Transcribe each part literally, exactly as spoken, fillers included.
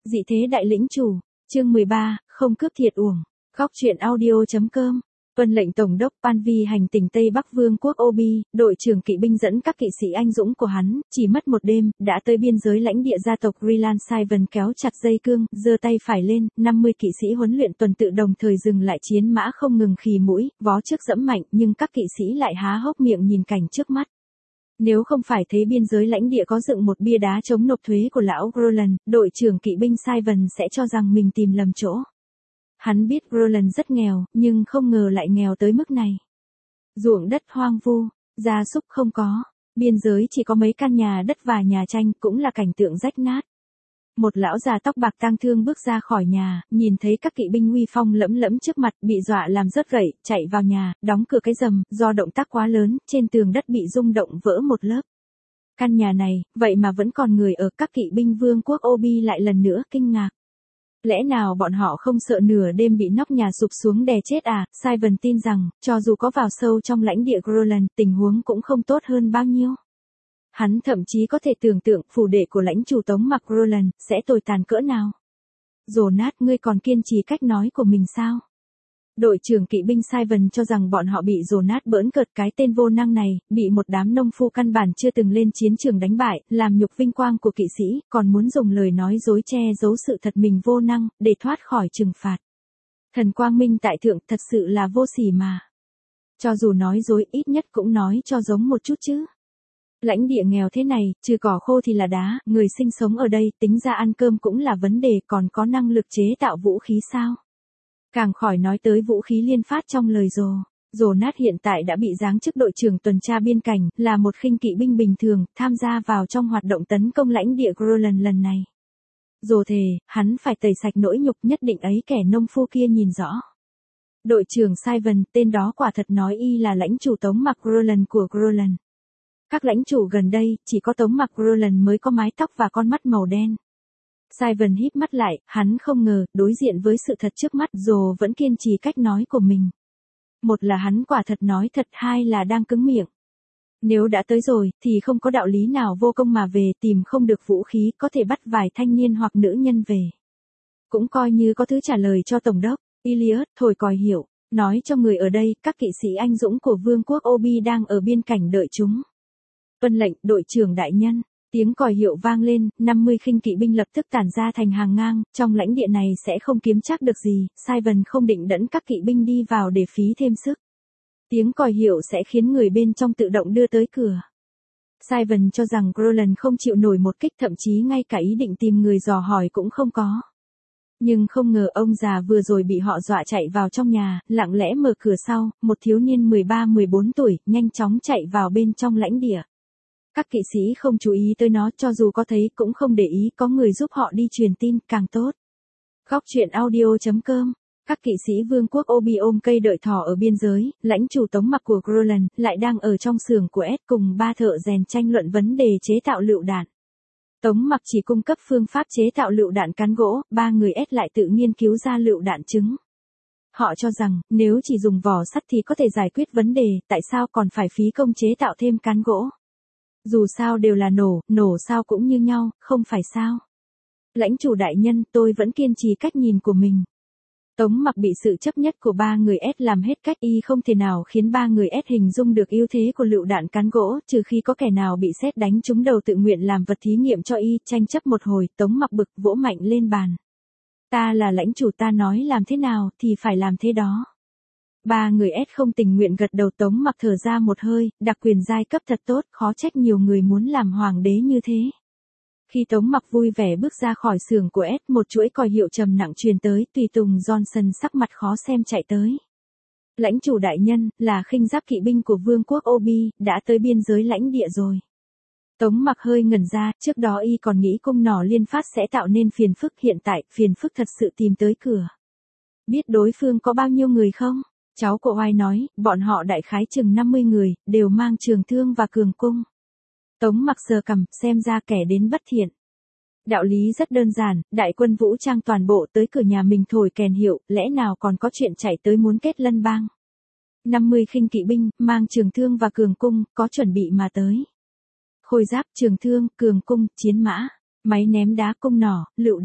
Dị thế đại lĩnh chủ, chương mười ba, không cướp thiệt uổng. Góc truyện audio.com. Tuân lệnh Tổng đốc Panvi hành tỉnh Tây Bắc Vương quốc Obi, đội trưởng kỵ binh dẫn các kỵ sĩ anh dũng của hắn, chỉ mất một đêm, đã tới biên giới lãnh địa gia tộc Rilan Saivan kéo chặt dây cương, giơ tay phải lên, năm mươi kỵ sĩ huấn luyện tuần tự đồng thời dừng lại chiến mã không ngừng khì mũi, vó trước dẫm mạnh, nhưng các kỵ sĩ lại há hốc miệng nhìn cảnh trước mắt. Nếu không phải thấy biên giới lãnh địa có dựng một bia đá chống nộp thuế của lão Roland, đội trưởng kỵ binh Saivan sẽ cho rằng mình tìm lầm chỗ. Hắn biết Roland rất nghèo, nhưng không ngờ lại nghèo tới mức này. Ruộng đất hoang vu, gia súc không có, biên giới chỉ có mấy căn nhà đất và nhà tranh, cũng là cảnh tượng rách nát. Một lão già tóc bạc tang thương bước ra khỏi nhà, nhìn thấy các kỵ binh uy phong lẫm lẫm trước mặt, bị dọa làm rớt gậy, chạy vào nhà, đóng cửa cái rầm, do động tác quá lớn, trên tường đất bị rung động vỡ một lớp. Căn nhà này, vậy mà vẫn còn người ở. Các kỵ binh vương quốc Obi lại lần nữa kinh ngạc. Lẽ nào bọn họ không sợ nửa đêm bị nóc nhà sụp xuống đè chết à? Saivan tin rằng, cho dù có vào sâu trong lãnh địa Roland, tình huống cũng không tốt hơn bao nhiêu. Hắn thậm chí có thể tưởng tượng phủ đệ của lãnh chủ Tống Mặc Roland sẽ tồi tàn cỡ nào. Jonas, ngươi còn kiên trì cách nói của mình sao? Đội trưởng kỵ binh Saivan cho rằng bọn họ bị Jonas bỡn cợt, cái tên vô năng này, bị một đám nông phu căn bản chưa từng lên chiến trường đánh bại, làm nhục vinh quang của kỵ sĩ, còn muốn dùng lời nói dối che giấu sự thật mình vô năng, để thoát khỏi trừng phạt. Thần quang minh tại thượng, thật sự là vô sỉ mà. Cho dù nói dối, ít nhất cũng nói cho giống một chút chứ. Lãnh địa nghèo thế này, trừ cỏ khô thì là đá, người sinh sống ở đây, tính ra ăn cơm cũng là vấn đề, còn có năng lực chế tạo vũ khí sao? Càng khỏi nói tới vũ khí liên phát trong lời rồ. Jonas hiện tại đã bị giáng chức đội trưởng tuần tra biên cảnh, là một khinh kỵ binh bình thường, tham gia vào trong hoạt động tấn công lãnh địa Roland lần này. Rồ thề, hắn phải tẩy sạch nỗi nhục, nhất định ấy kẻ nông phu kia nhìn rõ. Đội trưởng Saivan, tên đó quả thật nói y là lãnh chủ Tống Mặc Roland của Roland. Các lãnh chủ gần đây, chỉ có Tống Mặc Roland mới có mái tóc và con mắt màu đen. Saivan híp mắt lại, hắn không ngờ, đối diện với sự thật trước mắt, Rồ vẫn kiên trì cách nói của mình. Một là hắn quả thật nói thật, hai là đang cứng miệng. Nếu đã tới rồi, thì không có đạo lý nào vô công mà về, tìm không được vũ khí, có thể bắt vài thanh niên hoặc nữ nhân về. Cũng coi như có thứ trả lời cho Tổng đốc. Iliad thổi còi hiệu, nói cho người ở đây, các kỵ sĩ anh dũng của vương quốc Obi đang ở biên cảnh đợi chúng. Tuân lệnh, đội trưởng đại nhân. Tiếng còi hiệu vang lên, năm mươi khinh kỵ binh lập tức tản ra thành hàng ngang, trong lãnh địa này sẽ không kiếm chắc được gì, Saivan không định dẫn các kỵ binh đi vào để phí thêm sức. Tiếng còi hiệu sẽ khiến người bên trong tự động đưa tới cửa. Saivan cho rằng Roland không chịu nổi một kích, thậm chí ngay cả ý định tìm người dò hỏi cũng không có. Nhưng không ngờ ông già vừa rồi bị họ dọa chạy vào trong nhà, lặng lẽ mở cửa sau, một thiếu niên mười ba mười bốn tuổi, nhanh chóng chạy vào bên trong lãnh địa. Các kỵ sĩ không chú ý tới nó, cho dù có thấy cũng không để ý, có người giúp họ đi truyền tin, càng tốt. Góc truyện audio.com. Các kỵ sĩ vương quốc Obi ôm cây đợi thỏ ở biên giới, lãnh chủ Tống Mặc của Roland, lại đang ở trong xưởng của S cùng ba thợ rèn tranh luận vấn đề chế tạo lựu đạn. Tống Mặc chỉ cung cấp phương pháp chế tạo lựu đạn cán gỗ, ba người S lại tự nghiên cứu ra lựu đạn trứng. Họ cho rằng, nếu chỉ dùng vỏ sắt thì có thể giải quyết vấn đề, tại sao còn phải phí công chế tạo thêm cán gỗ? Dù sao đều là nổ, nổ sao cũng như nhau, không phải sao? Lãnh chủ đại nhân, tôi vẫn kiên trì cách nhìn của mình. Tống Mặc bị sự chấp nhất của ba người S làm hết cách, y không thể nào khiến ba người S hình dung được ưu thế của lựu đạn cán gỗ, trừ khi có kẻ nào bị sét đánh trúng đầu tự nguyện làm vật thí nghiệm cho y. Tranh chấp một hồi, Tống Mặc bực vỗ mạnh lên bàn. Ta là lãnh chủ, ta nói làm thế nào thì phải làm thế đó. Ba người S không tình nguyện gật đầu. Tống Mặc thở ra một hơi, đặc quyền giai cấp thật tốt, khó trách nhiều người muốn làm hoàng đế như thế. Khi Tống Mặc vui vẻ bước ra khỏi xưởng của S, một chuỗi còi hiệu trầm nặng truyền tới, tùy tùng Johnson sắc mặt khó xem chạy tới. Lãnh chủ đại nhân, là khinh giáp kỵ binh của vương quốc Obi, đã tới biên giới lãnh địa rồi. Tống Mặc hơi ngẩn ra, trước đó y còn nghĩ cung nỏ liên phát sẽ tạo nên phiền phức, hiện tại, phiền phức thật sự tìm tới cửa. Biết đối phương có bao nhiêu người không? Cháu của Oai nói, bọn họ đại khái chừng năm mươi người, đều mang trường thương và cường cung. Tống Mặc sờ cằm, xem ra kẻ đến bất thiện. Đạo lý rất đơn giản, đại quân vũ trang toàn bộ tới cửa nhà mình thổi kèn hiệu, lẽ nào còn có chuyện chạy tới muốn kết lân bang. năm mươi khinh kỵ binh, mang trường thương và cường cung, có chuẩn bị mà tới. Khôi giáp, trường thương, cường cung, chiến mã, máy ném đá, cung nỏ, lựu đạn.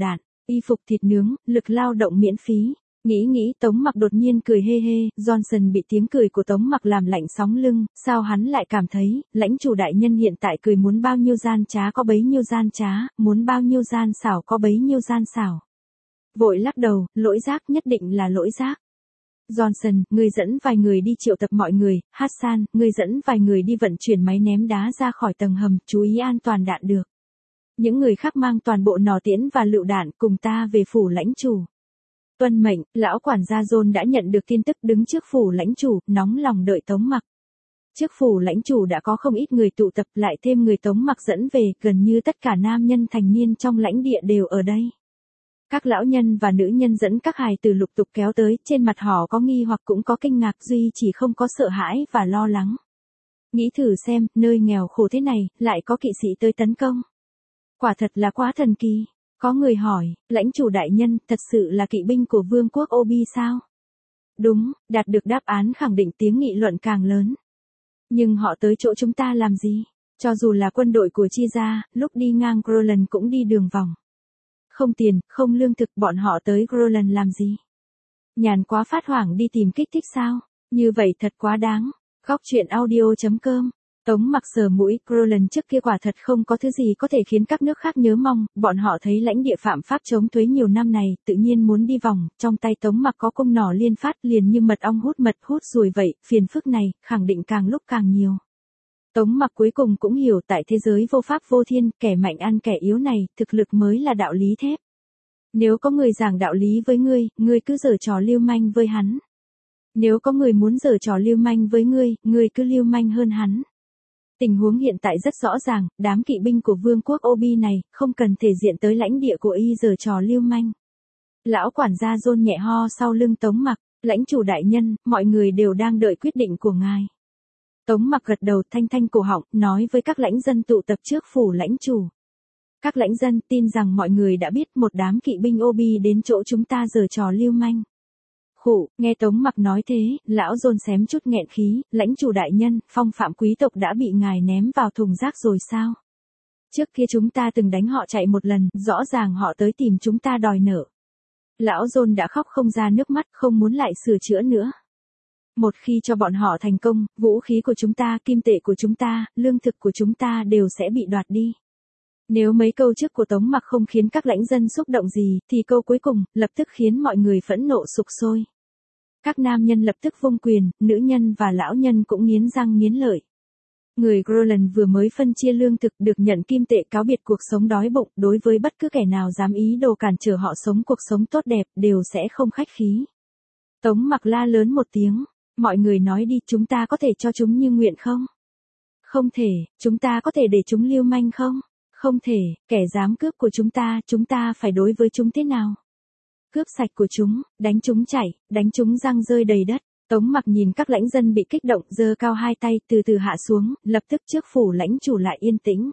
Y phục thịt nướng, lực lao động miễn phí. Nghĩ nghĩ Tống Mặc đột nhiên cười hê hê, Johnson bị tiếng cười của Tống Mặc làm lạnh sóng lưng, sao hắn lại cảm thấy, lãnh chủ đại nhân hiện tại cười muốn bao nhiêu gian trá có bấy nhiêu gian trá, muốn bao nhiêu gian xảo có bấy nhiêu gian xảo. Vội lắc đầu, lỗi giác nhất định là lỗi giác. Johnson, người dẫn vài người đi triệu tập mọi người, Hassan, người dẫn vài người đi vận chuyển máy ném đá ra khỏi tầng hầm, chú ý an toàn đạn được. Những người khác mang toàn bộ nỏ tiễn và lựu đạn cùng ta về phủ lãnh chủ. Tuân mệnh, lão quản gia John đã nhận được tin tức đứng trước phủ lãnh chủ, nóng lòng đợi Tống Mặc. Trước phủ lãnh chủ đã có không ít người tụ tập lại thêm người Tống Mặc dẫn về, gần như tất cả nam nhân thành niên trong lãnh địa đều ở đây. Các lão nhân và nữ nhân dẫn các hài tử lục tục kéo tới, trên mặt họ có nghi hoặc cũng có kinh ngạc duy chỉ không có sợ hãi và lo lắng. Nghĩ thử xem, nơi nghèo khổ thế này, lại có kỵ sĩ tới tấn công. Quả thật là quá thần kỳ. Có người hỏi, lãnh chủ đại nhân, thật sự là kỵ binh của vương quốc Obi sao? Đúng, đạt được đáp án khẳng định tiếng nghị luận càng lớn. Nhưng họ tới chỗ chúng ta làm gì? Cho dù là quân đội của Chi gia, lúc đi ngang Groland cũng đi đường vòng. Không tiền, không lương thực, bọn họ tới Groland làm gì? Nhàn quá phát hoảng đi tìm kích thích sao? Như vậy thật quá đáng. Góc truyện audio chấm com. Tống Mặc sờ mũi, Groland trước kia quả thật không có thứ gì có thể khiến các nước khác nhớ mong, bọn họ thấy lãnh địa phạm pháp chống thuế nhiều năm này, tự nhiên muốn đi vòng, trong tay Tống Mặc có cung nỏ liên phát liền như mật ong hút mật hút ruồi vậy, phiền phức này, khẳng định càng lúc càng nhiều. Tống Mặc cuối cùng cũng hiểu tại thế giới vô pháp vô thiên, kẻ mạnh ăn kẻ yếu này, thực lực mới là đạo lý thép. Nếu có người giảng đạo lý với ngươi, ngươi cứ giở trò lưu manh với hắn. Nếu có người muốn giở trò lưu manh với ngươi, ngươi cứ lưu manh hơn hắn. Tình huống hiện tại rất rõ ràng, đám kỵ binh của vương quốc Obi này, không cần thể diện tới lãnh địa của y giở trò lưu manh. Lão quản gia John nhẹ ho sau lưng Tống Mặc, lãnh chủ đại nhân, mọi người đều đang đợi quyết định của ngài. Tống Mặc gật đầu thanh thanh cổ họng, nói với các lãnh dân tụ tập trước phủ lãnh chủ. Các lãnh dân tin rằng mọi người đã biết một đám kỵ binh Obi đến chỗ chúng ta giở trò lưu manh. Khụ, nghe Tống Mặc nói thế, lão John xém chút nghẹn khí, lãnh chủ đại nhân, phong phạm quý tộc đã bị ngài ném vào thùng rác rồi sao? Trước kia chúng ta từng đánh họ chạy một lần, rõ ràng họ tới tìm chúng ta đòi nợ. Lão John đã khóc không ra nước mắt, không muốn lại sửa chữa nữa. Một khi cho bọn họ thành công, vũ khí của chúng ta, kim tệ của chúng ta, lương thực của chúng ta đều sẽ bị đoạt đi. Nếu mấy câu trước của Tống Mặc không khiến các lãnh dân xúc động gì, thì câu cuối cùng, lập tức khiến mọi người phẫn nộ sục sôi. Các nam nhân lập tức vung quyền, nữ nhân và lão nhân cũng nghiến răng nghiến lợi. Người Groland vừa mới phân chia lương thực được nhận kim tệ cáo biệt cuộc sống đói bụng, đối với bất cứ kẻ nào dám ý đồ cản trở họ sống cuộc sống tốt đẹp, đều sẽ không khách khí. Tống Mặc la lớn một tiếng, mọi người nói đi, chúng ta có thể cho chúng như nguyện không? Không thể, chúng ta có thể để chúng lưu manh không? Không thể, kẻ dám cướp của chúng ta, chúng ta phải đối với chúng thế nào? Cướp sạch của chúng, đánh chúng chảy, đánh chúng răng rơi đầy đất. Tống Mặc nhìn các lãnh dân bị kích động, giơ cao hai tay, từ từ hạ xuống, lập tức trước phủ lãnh chủ lại yên tĩnh.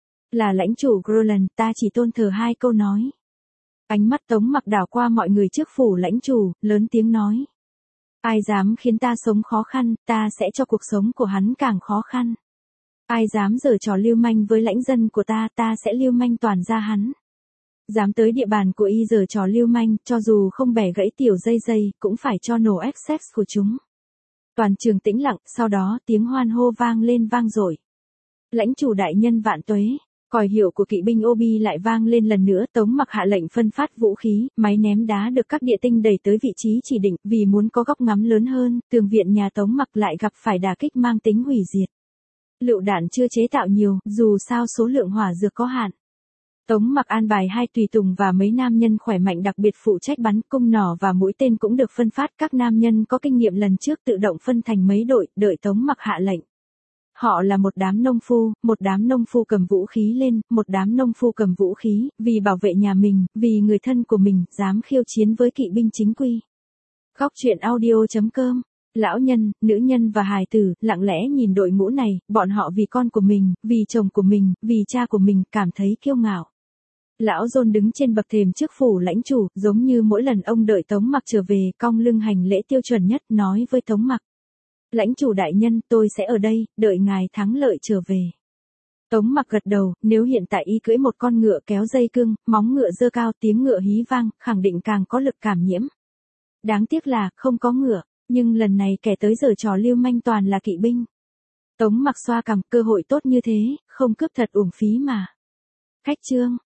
Là lãnh chủ Groland, ta chỉ tôn thờ hai câu nói. Ánh mắt Tống Mặc đảo qua mọi người trước phủ lãnh chủ, lớn tiếng nói. Ai dám khiến ta sống khó khăn, ta sẽ cho cuộc sống của hắn càng khó khăn. Ai dám giở trò lưu manh với lãnh dân của ta, ta sẽ lưu manh toàn ra hắn. Dám tới địa bàn của y giở trò lưu manh, cho dù không bẻ gãy tiểu dây dây, cũng phải cho nổ excess của chúng. Toàn trường tĩnh lặng, sau đó tiếng hoan hô vang lên vang dội. Lãnh chủ đại nhân vạn tuế, còi hiệu của kỵ binh Obi lại vang lên lần nữa. Tống Mặc hạ lệnh phân phát vũ khí, máy ném đá được các địa tinh đẩy tới vị trí chỉ định, vì muốn có góc ngắm lớn hơn, tường viện nhà Tống Mặc lại gặp phải đả kích mang tính hủy diệt. Lựu đạn chưa chế tạo nhiều, dù sao số lượng hỏa dược có hạn. Tống Mặc an bài hai tùy tùng và mấy nam nhân khỏe mạnh đặc biệt phụ trách bắn, cung nỏ và mũi tên cũng được phân phát. Các nam nhân có kinh nghiệm lần trước tự động phân thành mấy đội, đợi Tống Mặc hạ lệnh. Họ là một đám nông phu, một đám nông phu cầm vũ khí lên, một đám nông phu cầm vũ khí, vì bảo vệ nhà mình, vì người thân của mình, dám khiêu chiến với kỵ binh chính quy. Góc truyện audio chấm com. Lão nhân, nữ nhân và hài tử, lặng lẽ nhìn đội ngũ này, bọn họ vì con của mình, vì chồng của mình, vì cha của mình, cảm thấy kiêu ngạo. Lão John đứng trên bậc thềm trước phủ lãnh chủ, giống như mỗi lần ông đợi Tống Mặc trở về, cong lưng hành lễ tiêu chuẩn nhất, nói với Tống Mặc. Lãnh chủ đại nhân, tôi sẽ ở đây, đợi ngài thắng lợi trở về. Tống Mặc gật đầu, nếu hiện tại y cưỡi một con ngựa kéo dây cương, móng ngựa giơ cao, tiếng ngựa hí vang, khẳng định càng có lực cảm nhiễm. Đáng tiếc là, không có ngựa, nhưng lần này kẻ tới giở trò lưu manh toàn là kỵ binh. Tống Mặc xoa cằm, cơ hội tốt như thế, không cướp thật uổng phí mà. Khách trương,